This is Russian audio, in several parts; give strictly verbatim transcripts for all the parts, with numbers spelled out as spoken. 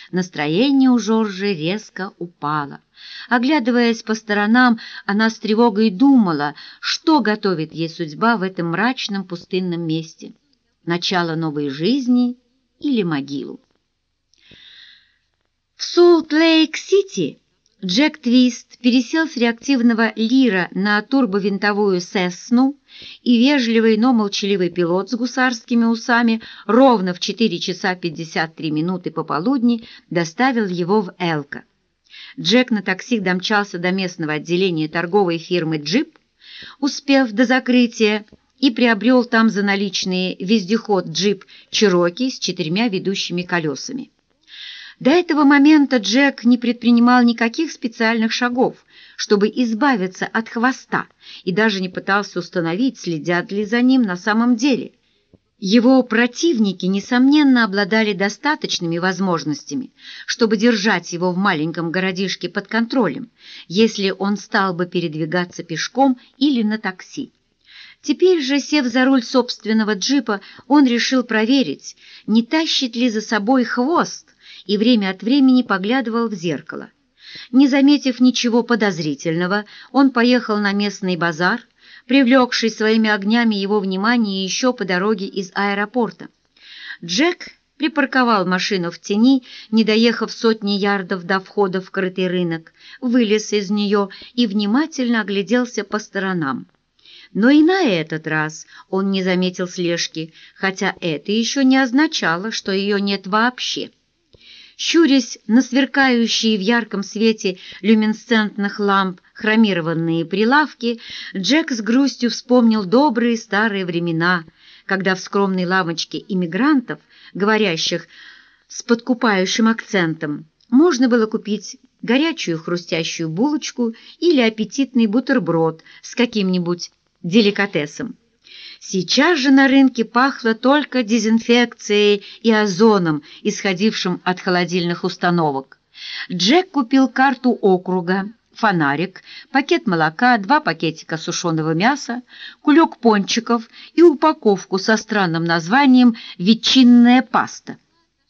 Настроение у Жоржи резко упало. Оглядываясь по сторонам, она с тревогой думала, что готовит ей судьба в этом мрачном пустынном месте. Начало новой жизни или могилу. В Солт-Лейк-Сити Джек Твист пересел с реактивного Лира на турбовинтовую Сесну, и вежливый, но молчаливый пилот с гусарскими усами ровно в четыре часа пятьдесят три минуты пополудни доставил его в Элко. Джек на такси домчался до местного отделения торговой фирмы «Джип», успев до закрытия, и приобрел там за наличные вездеход «Джип Чероки» с четырьмя ведущими колесами. До этого момента Джек не предпринимал никаких специальных шагов, чтобы избавиться от хвоста, и даже не пытался установить, следят ли за ним на самом деле. Его противники, несомненно, обладали достаточными возможностями, чтобы держать его в маленьком городишке под контролем, если он стал бы передвигаться пешком или на такси. Теперь же, сев за руль собственного джипа, он решил проверить, не тащит ли за собой хвост, и время от времени поглядывал в зеркало. Не заметив ничего подозрительного, он поехал на местный базар, привлекший своими огнями его внимание еще по дороге из аэропорта. Джек припарковал машину в тени, не доехав сотни ярдов до входа в крытый рынок, вылез из нее и внимательно огляделся по сторонам. Но и на этот раз он не заметил слежки, хотя это еще не означало, что ее нет вообще. Щурясь на сверкающие в ярком свете люминесцентных ламп хромированные прилавки, Джек с грустью вспомнил добрые старые времена, когда в скромной лавочке иммигрантов, говорящих с подкупающим акцентом, можно было купить горячую хрустящую булочку или аппетитный бутерброд с каким-нибудь деликатесом. Сейчас же на рынке пахло только дезинфекцией и озоном, исходившим от холодильных установок. Джек купил карту округа, фонарик, пакет молока, два пакетика сушеного мяса, кулек пончиков и упаковку со странным названием «ветчинная паста».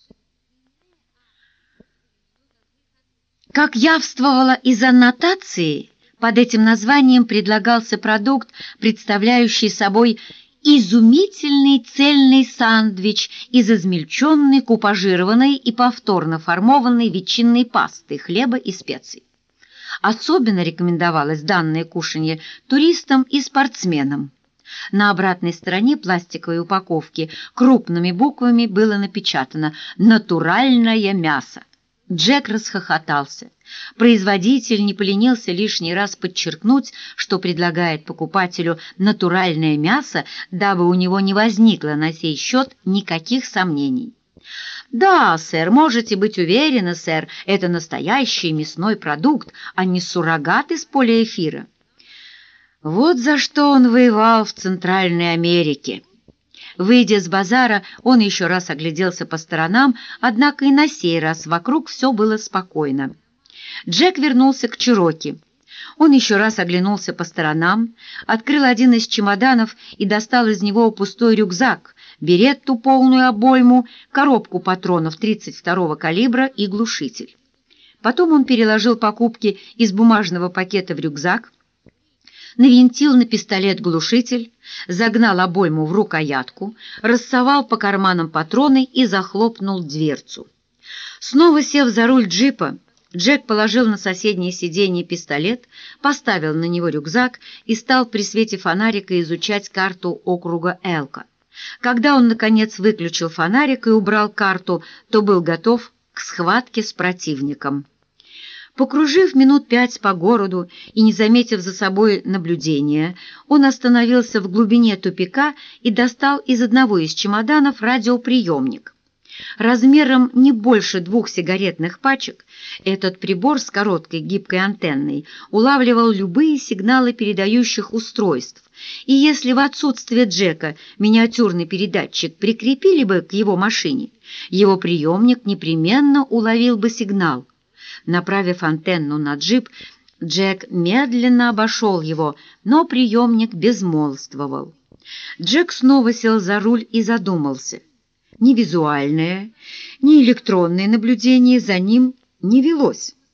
Как явствовало из аннотации, под этим названием предлагался продукт, представляющий собой изумительный цельный сандвич из измельченной, купажированной и повторно формованной ветчинной пасты, хлеба и специй. Особенно рекомендовалось данное кушанье туристам и спортсменам. На обратной стороне пластиковой упаковки крупными буквами было напечатано «Натуральное мясо». Джек расхохотался. Производитель не поленился лишний раз подчеркнуть, что предлагает покупателю натуральное мясо, дабы у него не возникло на сей счет никаких сомнений. «Да, сэр, можете быть уверены, сэр, это настоящий мясной продукт, а не суррогат из полиэфира». Вот за что он воевал в Центральной Америке. Выйдя с базара, он еще раз огляделся по сторонам, однако и на сей раз вокруг все было спокойно. Джек вернулся к Чероки. Он еще раз оглянулся по сторонам, открыл один из чемоданов и достал из него пустой рюкзак, беретту полную обойму, коробку патронов тридцать второго калибра и глушитель. Потом он переложил покупки из бумажного пакета в рюкзак, навинтил на пистолет глушитель, загнал обойму в рукоятку, рассовал по карманам патроны и захлопнул дверцу. Снова сев за руль джипа, Джек положил на соседнее сиденье пистолет, поставил на него рюкзак и стал при свете фонарика изучать карту округа Элко. Когда он, наконец, выключил фонарик и убрал карту, то был готов к схватке с противником. Покружив минут пять по городу и не заметив за собой наблюдения, он остановился в глубине тупика и достал из одного из чемоданов радиоприемник. Размером не больше двух сигаретных пачек, этот прибор с короткой гибкой антенной улавливал любые сигналы передающих устройств, и если в отсутствие Джека миниатюрный передатчик прикрепили бы к его машине, его приемник непременно уловил бы сигнал. Направив антенну на джип, Джек медленно обошел его, но приемник безмолвствовал. Джек снова сел за руль и задумался. Ни визуальное, ни электронное наблюдение за ним не велось.